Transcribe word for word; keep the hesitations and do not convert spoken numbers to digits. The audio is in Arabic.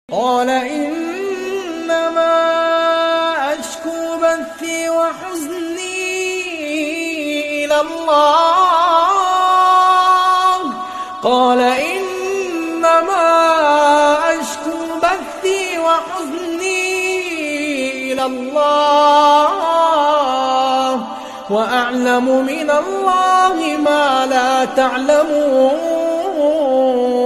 قال إنما أشكو بثي وحزني إلى الله قال إنما أشكو بثي وحزني إلى الله وأعلم من الله ما لا تعلمون